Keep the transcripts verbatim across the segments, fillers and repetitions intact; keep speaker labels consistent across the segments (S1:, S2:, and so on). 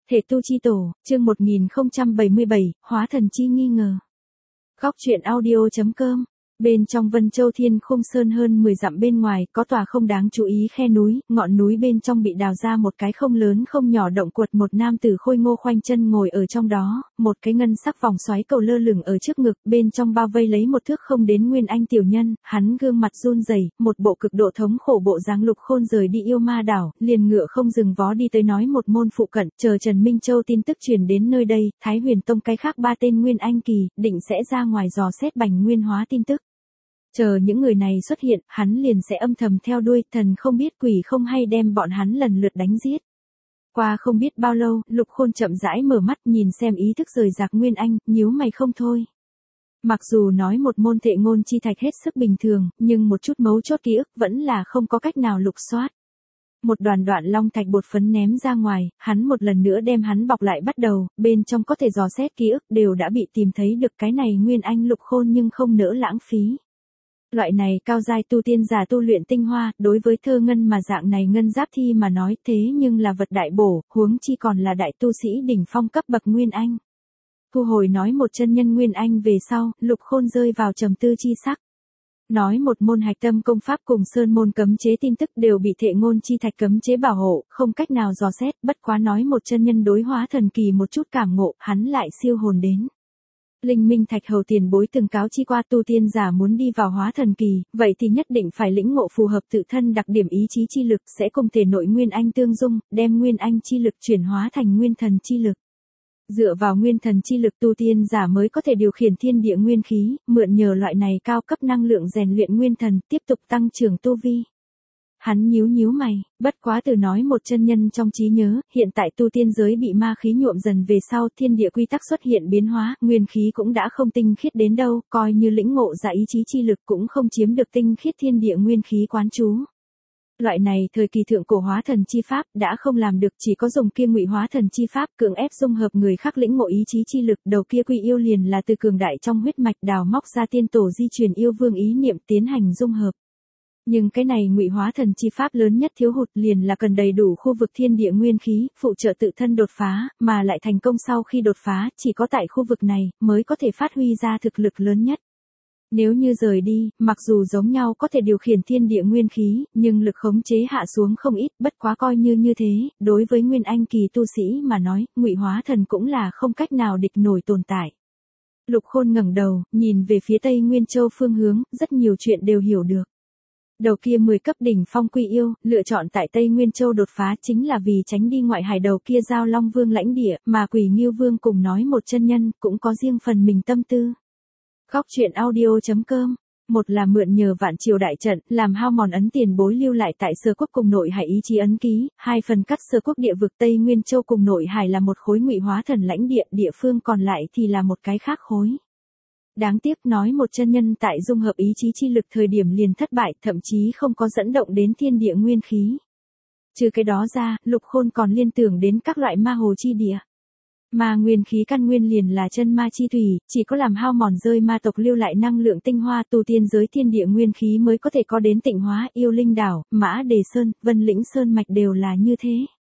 S1: Thể tu chi tổ, chương một nghìn không trăm bảy mươi bảy, hóa thần chi nghi ngờ. Góc truyện audio chấm com. Bên trong Vân Châu Thiên Khung Sơn hơn mười dặm bên ngoài, có tòa không đáng chú ý khe núi, ngọn núi bên trong bị đào ra một cái không lớn không nhỏ động quật, một nam tử khôi ngô khoanh chân ngồi ở trong đó, một cái ngân sắc vòng xoáy cầu lơ lửng ở trước ngực, bên trong bao vây lấy một thước không đến nguyên anh tiểu nhân, hắn gương mặt run rẩy, một bộ cực độ thống khổ bộ dáng. Lục Khôn rời đi yêu ma đảo, liền ngựa không dừng vó đi tới nói một môn phụ cận, chờ Trần Minh Châu tin tức truyền đến nơi đây, Thái Huyền Tông cái khác ba tên nguyên anh kỳ, định sẽ ra ngoài dò xét Bành Nguyên hóa tin tức. Chờ những người này xuất hiện, hắn liền sẽ âm thầm theo đuôi, thần không biết quỷ không hay đem bọn hắn lần lượt đánh giết. Qua không biết bao lâu, Lục Khôn chậm rãi mở mắt nhìn xem ý thức rời rạc Nguyên Anh, nhíu mày không thôi. Mặc dù nói một môn thệ ngôn chi thạch hết sức bình thường, nhưng một chút mấu chốt ký ức vẫn là không có cách nào lục soát. Một đoàn đoạn long thạch bột phấn ném ra ngoài, hắn một lần nữa đem hắn bọc lại bắt đầu, bên trong có thể dò xét ký ức đều đã bị tìm thấy được, cái này Nguyên Anh Lục Khôn nhưng không nỡ lãng phí. Loại này cao giai tu tiên giả tu luyện tinh hoa, đối với thơ ngân mà dạng này ngân giáp thi mà nói, thế nhưng là vật đại bổ, huống chi còn là đại tu sĩ đỉnh phong cấp bậc Nguyên Anh. Thu hồi nói một chân nhân Nguyên Anh về sau, Lục Khôn rơi vào trầm tư chi sắc. Nói một môn hạch tâm công pháp cùng sơn môn cấm chế tin tức đều bị thệ ngôn chi thạch cấm chế bảo hộ, không cách nào dò xét, bất quá nói một chân nhân đối hóa thần kỳ một chút cảm ngộ, hắn lại siêu hồn đến. Linh Minh Thạch hầu tiền bối từng cáo chi qua, tu tiên giả muốn đi vào hóa thần kỳ, vậy thì nhất định phải lĩnh ngộ phù hợp tự thân đặc điểm ý chí chi lực, sẽ cùng thể nội Nguyên Anh tương dung, đem Nguyên Anh chi lực chuyển hóa thành Nguyên Thần chi lực. Dựa vào Nguyên Thần chi lực tu tiên giả mới có thể điều khiển thiên địa nguyên khí, mượn nhờ loại này cao cấp năng lượng rèn luyện Nguyên Thần, tiếp tục tăng trưởng tu vi. Hắn nhíu nhíu mày, bất quá từ nói một chân nhân trong trí nhớ, hiện tại tu tiên giới bị ma khí nhuộm dần về sau, thiên địa quy tắc xuất hiện biến hóa, nguyên khí cũng đã không tinh khiết đến đâu, coi như lĩnh ngộ ra ý chí chi lực cũng không chiếm được tinh khiết thiên địa nguyên khí quán trú. Loại này thời kỳ thượng cổ hóa thần chi pháp đã không làm được, chỉ có dùng kia ngụy hóa thần chi pháp cưỡng ép dung hợp người khác lĩnh ngộ ý chí chi lực, đầu kia quy yêu liền là từ cường đại trong huyết mạch đào móc ra tiên tổ di truyền yêu vương ý niệm tiến hành dung hợp. Nhưng cái này ngụy hóa thần chi pháp lớn nhất thiếu hụt liền là cần đầy đủ khu vực thiên địa nguyên khí, phụ trợ tự thân đột phá, mà lại thành công sau khi đột phá, chỉ có tại khu vực này, mới có thể phát huy ra thực lực lớn nhất. Nếu như rời đi, mặc dù giống nhau có thể điều khiển thiên địa nguyên khí, nhưng lực khống chế hạ xuống không ít, bất quá coi như như thế, đối với Nguyên Anh kỳ tu sĩ mà nói, ngụy hóa thần cũng là không cách nào địch nổi tồn tại. Lục Khôn ngẩng đầu, nhìn về phía Tây Nguyên Châu phương hướng, rất nhiều chuyện đều hiểu được. Đầu kia mười cấp đỉnh phong quy yêu, lựa chọn tại Tây Nguyên Châu đột phá chính là vì tránh đi ngoại hải đầu kia Giao Long Vương lãnh địa, mà Quỷ Ngưu Vương cùng nói một chân nhân, cũng có riêng phần mình tâm tư. Góc truyện audio chấm com. Một là mượn nhờ vạn triều đại trận, làm hao mòn ấn tiền bối lưu lại tại Sở Quốc cùng nội hải ý chí ấn ký, hai phần cắt Sở Quốc địa vực Tây Nguyên Châu cùng nội hải là một khối ngụy hóa thần lãnh địa, địa phương còn lại thì là một cái khác khối. Đáng tiếc nói một chân nhân tại dung hợp ý chí chi lực thời điểm liền thất bại, thậm chí không có dẫn động đến thiên địa nguyên khí. Trừ cái đó ra, Lục Khôn còn liên tưởng đến các loại ma hồ chi địa. Ma nguyên khí căn nguyên liền là chân ma chi thủy, chỉ có làm hao mòn rơi ma tộc lưu lại năng lượng tinh hoa, tu tiên giới thiên địa nguyên khí mới có thể có đến tịnh hóa. Yêu Linh đảo, Mã Đề Sơn, Vân Lĩnh Sơn mạch đều là như thế.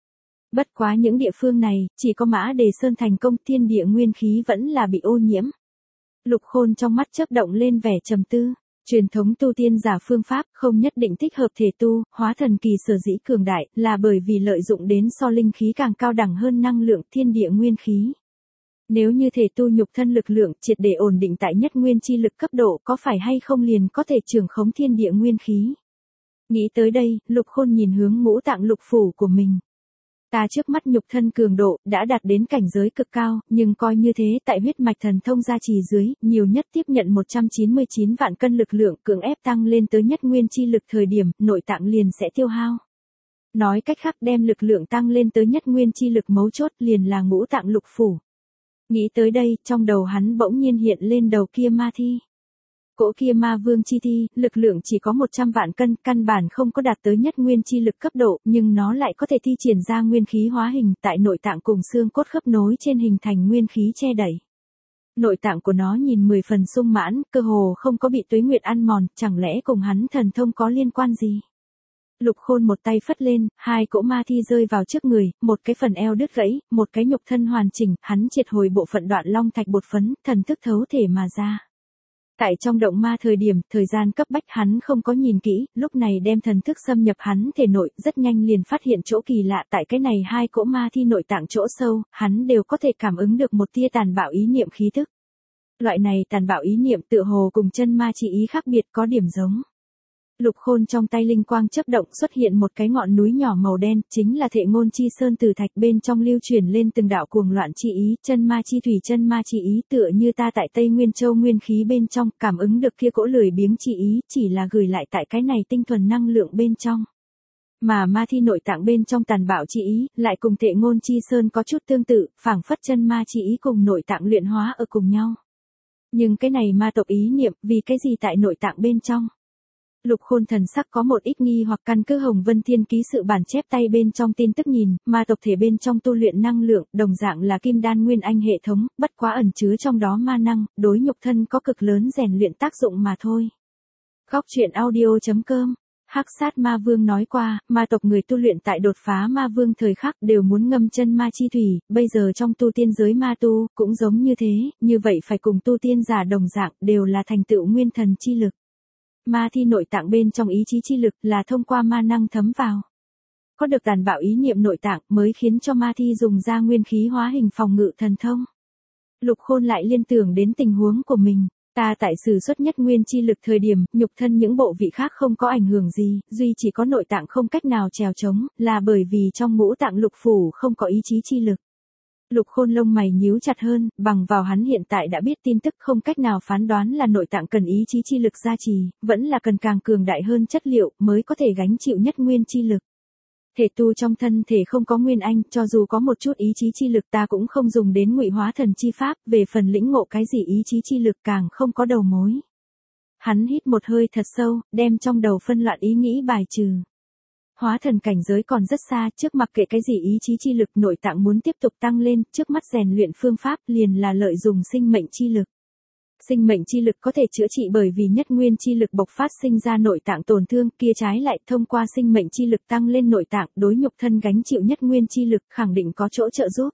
S1: Bất quá những địa phương này, chỉ có Mã Đề Sơn thành công, thiên địa nguyên khí vẫn là bị ô nhiễm. Lục Khôn trong mắt chớp động lên vẻ trầm tư. Truyền thống tu tiên giả phương pháp không nhất định thích hợp thể tu, hóa thần kỳ sở dĩ cường đại là bởi vì lợi dụng đến so linh khí càng cao đẳng hơn năng lượng thiên địa nguyên khí. Nếu như thể tu nhục thân lực lượng triệt để ổn định tại nhất nguyên chi lực cấp độ, có phải hay không liền có thể trưởng khống thiên địa nguyên khí. Nghĩ tới đây, Lục Khôn nhìn hướng ngũ tạng lục phủ của mình. Ta trước mắt nhục thân cường độ, đã đạt đến cảnh giới cực cao, nhưng coi như thế, tại huyết mạch thần thông gia trì dưới, nhiều nhất tiếp nhận một trăm chín mươi chín vạn cân lực lượng, cưỡng ép tăng lên tới nhất nguyên chi lực thời điểm, nội tạng liền sẽ tiêu hao. Nói cách khác đem lực lượng tăng lên tới nhất nguyên chi lực mấu chốt liền là ngũ tạng lục phủ. Nghĩ tới đây, trong đầu hắn bỗng nhiên hiện lên đầu kia ma thi. Cỗ kia ma vương chi thi, lực lượng chỉ có một trăm vạn cân, căn bản không có đạt tới nhất nguyên chi lực cấp độ, nhưng nó lại có thể thi triển ra nguyên khí hóa hình, tại nội tạng cùng xương cốt khớp nối trên hình thành nguyên khí che đẩy. Nội tạng của nó nhìn mười phần sung mãn, cơ hồ không có bị tuế nguyệt ăn mòn, chẳng lẽ cùng hắn thần thông có liên quan gì? Lục Khôn một tay phất lên, hai cỗ ma thi rơi vào trước người, một cái phần eo đứt gãy, một cái nhục thân hoàn chỉnh, hắn triệt hồi bộ phận đoạn long thạch bột phấn, thần thức thấu thể mà ra. Tại trong động ma thời điểm, thời gian cấp bách hắn không có nhìn kỹ, lúc này đem thần thức xâm nhập hắn thể nội, rất nhanh liền phát hiện chỗ kỳ lạ tại cái này hai cỗ ma thi nội tạng chỗ sâu, hắn đều có thể cảm ứng được một tia tàn bạo ý niệm khí thức. Loại này tàn bạo ý niệm tựa hồ cùng chân ma chi ý khác biệt có điểm giống. Lục Khôn trong tay linh quang chớp động xuất hiện một cái ngọn núi nhỏ màu đen, chính là Thệ Ngôn Chi Sơn từ thạch bên trong lưu truyền lên từng đạo cuồng loạn chi ý, chân ma chi thủy chân ma chi ý tựa như ta tại Tây Nguyên Châu nguyên khí bên trong, cảm ứng được kia cỗ lười biếng chi ý, chỉ là gửi lại tại cái này tinh thuần năng lượng bên trong. Mà ma thi nội tạng bên trong tàn bạo chi ý, lại cùng Thệ Ngôn Chi Sơn có chút tương tự, phảng phất chân ma chi ý cùng nội tạng luyện hóa ở cùng nhau. Nhưng cái này ma tộc ý niệm, vì cái gì tại nội tạng bên trong? Lục Khôn thần sắc có một ít nghi hoặc căn cứ Hồng Vân Thiên ký sự bản chép tay bên trong tin tức nhìn, ma tộc thể bên trong tu luyện năng lượng, đồng dạng là kim đan nguyên anh hệ thống, bất quá ẩn chứa trong đó ma năng, đối nhục thân có cực lớn rèn luyện tác dụng mà thôi. Góc truyện audio chấm com. Hắc Sát Ma Vương nói qua, ma tộc người tu luyện tại đột phá ma vương thời khắc đều muốn ngâm chân ma chi thủy, bây giờ trong tu tiên giới ma tu, cũng giống như thế, như vậy phải cùng tu tiên giả đồng dạng, đều là thành tựu nguyên thần chi lực. Ma thi nội tạng bên trong ý chí chi lực là thông qua ma năng thấm vào. Có được tàn bạo ý niệm nội tạng mới khiến cho ma thi dùng ra nguyên khí hóa hình phòng ngự thần thông. Lục Khôn lại liên tưởng đến tình huống của mình. Ta tại sử xuất nhất nguyên chi lực thời điểm, nhục thân những bộ vị khác không có ảnh hưởng gì, duy chỉ có nội tạng không cách nào trèo trống, là bởi vì trong ngũ tạng lục phủ không có ý chí chi lực. Lục Khôn lông mày nhíu chặt hơn, bằng vào hắn hiện tại đã biết tin tức không cách nào phán đoán là nội tạng cần ý chí chi lực gia trì, vẫn là cần càng cường đại hơn chất liệu mới có thể gánh chịu nhất nguyên chi lực. Thể tu trong thân thể không có nguyên anh, cho dù có một chút ý chí chi lực ta cũng không dùng đến ngụy hóa thần chi pháp, về phần lĩnh ngộ cái gì ý chí chi lực càng không có đầu mối. Hắn hít một hơi thật sâu, đem trong đầu phân loạn ý nghĩ bài trừ. Hóa thần cảnh giới còn rất xa, trước mặc kệ cái gì ý chí chi lực nội tạng muốn tiếp tục tăng lên, trước mắt rèn luyện phương pháp liền là lợi dụng sinh mệnh chi lực. Sinh mệnh chi lực có thể chữa trị bởi vì nhất nguyên chi lực bộc phát sinh ra nội tạng tổn thương, kia trái lại thông qua sinh mệnh chi lực tăng lên nội tạng, đối nhục thân gánh chịu nhất nguyên chi lực khẳng định có chỗ trợ giúp.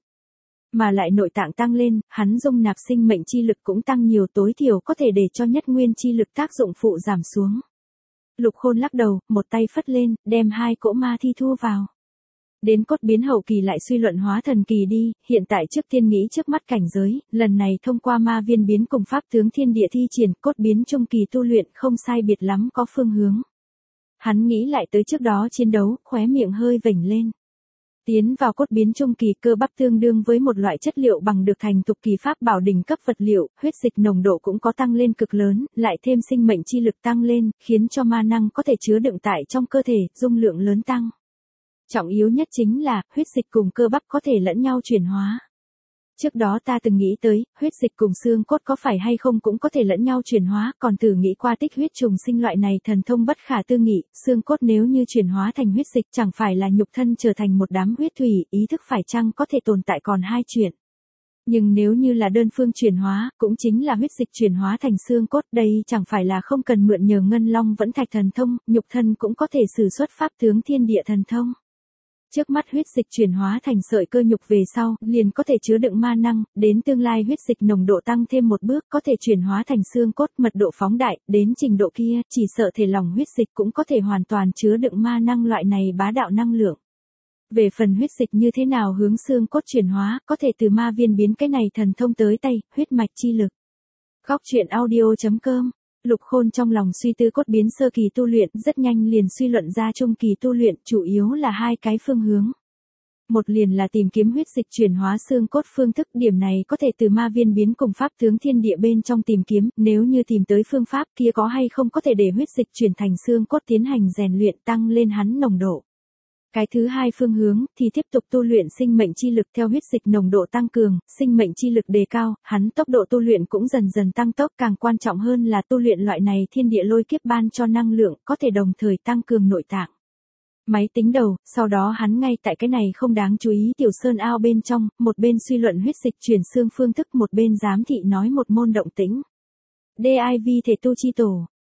S1: Mà lại nội tạng tăng lên, hắn dung nạp sinh mệnh chi lực cũng tăng nhiều, tối thiểu có thể để cho nhất nguyên chi lực tác dụng phụ giảm xuống. Lục Khôn lắc đầu, một tay phất lên, đem hai cỗ ma thi thu vào. Đến cốt biến hậu kỳ lại suy luận hóa thần kỳ đi, hiện tại trước tiên nghĩ trước mắt cảnh giới, lần này thông qua ma viên biến cùng pháp tướng thiên địa thi triển, cốt biến trung kỳ tu luyện không sai biệt lắm có phương hướng. Hắn nghĩ lại tới trước đó chiến đấu, khóe miệng hơi vểnh lên. Tiến vào cốt biến trung kỳ cơ bắp tương đương với một loại chất liệu bằng được thành tục kỳ pháp bảo đỉnh cấp vật liệu, huyết dịch nồng độ cũng có tăng lên cực lớn, lại thêm sinh mệnh chi lực tăng lên, khiến cho ma năng có thể chứa đựng tại trong cơ thể, dung lượng lớn tăng. Trọng yếu nhất chính là, huyết dịch cùng cơ bắp có thể lẫn nhau chuyển hóa. Trước đó ta từng nghĩ tới, huyết dịch cùng xương cốt có phải hay không cũng có thể lẫn nhau chuyển hóa, còn thử nghĩ qua tích huyết trùng sinh loại này thần thông bất khả tư nghị, xương cốt nếu như chuyển hóa thành huyết dịch chẳng phải là nhục thân trở thành một đám huyết thủy, ý thức phải chăng có thể tồn tại còn hai chuyện. Nhưng nếu như là đơn phương chuyển hóa, cũng chính là huyết dịch chuyển hóa thành xương cốt, đây chẳng phải là không cần mượn nhờ ngân long vẫn thạch thần thông, nhục thân cũng có thể sử xuất pháp tướng thiên địa thần thông. Trước mắt huyết dịch chuyển hóa thành sợi cơ nhục về sau, liền có thể chứa đựng ma năng, đến tương lai huyết dịch nồng độ tăng thêm một bước có thể chuyển hóa thành xương cốt mật độ phóng đại, đến trình độ kia, chỉ sợ thể lòng huyết dịch cũng có thể hoàn toàn chứa đựng ma năng loại này bá đạo năng lượng. Về phần huyết dịch như thế nào hướng xương cốt chuyển hóa, có thể từ ma viên biến cái này thần thông tới tay, huyết mạch chi lực. Góc truyện audio chấm com. Lục Khôn trong lòng suy tư cốt biến sơ kỳ tu luyện, rất nhanh liền suy luận ra trung kỳ tu luyện, chủ yếu là hai cái phương hướng. Một liền là tìm kiếm huyết dịch chuyển hóa xương cốt phương thức, điểm này có thể từ ma viên biến cùng pháp tướng thiên địa bên trong tìm kiếm, nếu như tìm tới phương pháp kia có hay không có thể để huyết dịch chuyển thành xương cốt tiến hành rèn luyện tăng lên hắn nồng độ. Cái thứ hai phương hướng, thì tiếp tục tu luyện sinh mệnh chi lực theo huyết dịch nồng độ tăng cường, sinh mệnh chi lực đề cao, hắn tốc độ tu luyện cũng dần dần tăng tốc, càng quan trọng hơn là tu luyện loại này thiên địa lôi kiếp ban cho năng lượng, có thể đồng thời tăng cường nội tạng. Máy tính đầu, sau đó hắn ngay tại cái này không đáng chú ý tiểu sơn ao bên trong, một bên suy luận huyết dịch chuyển xương phương thức, một bên giám thị nói một môn động tĩnh. đê i vê thể tu chi tổ.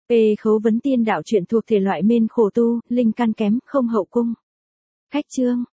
S1: Ê khấu vấn tiên đạo truyện thuộc thể loại mên khổ tu, linh căn kém, không hậu cung. Khách chương.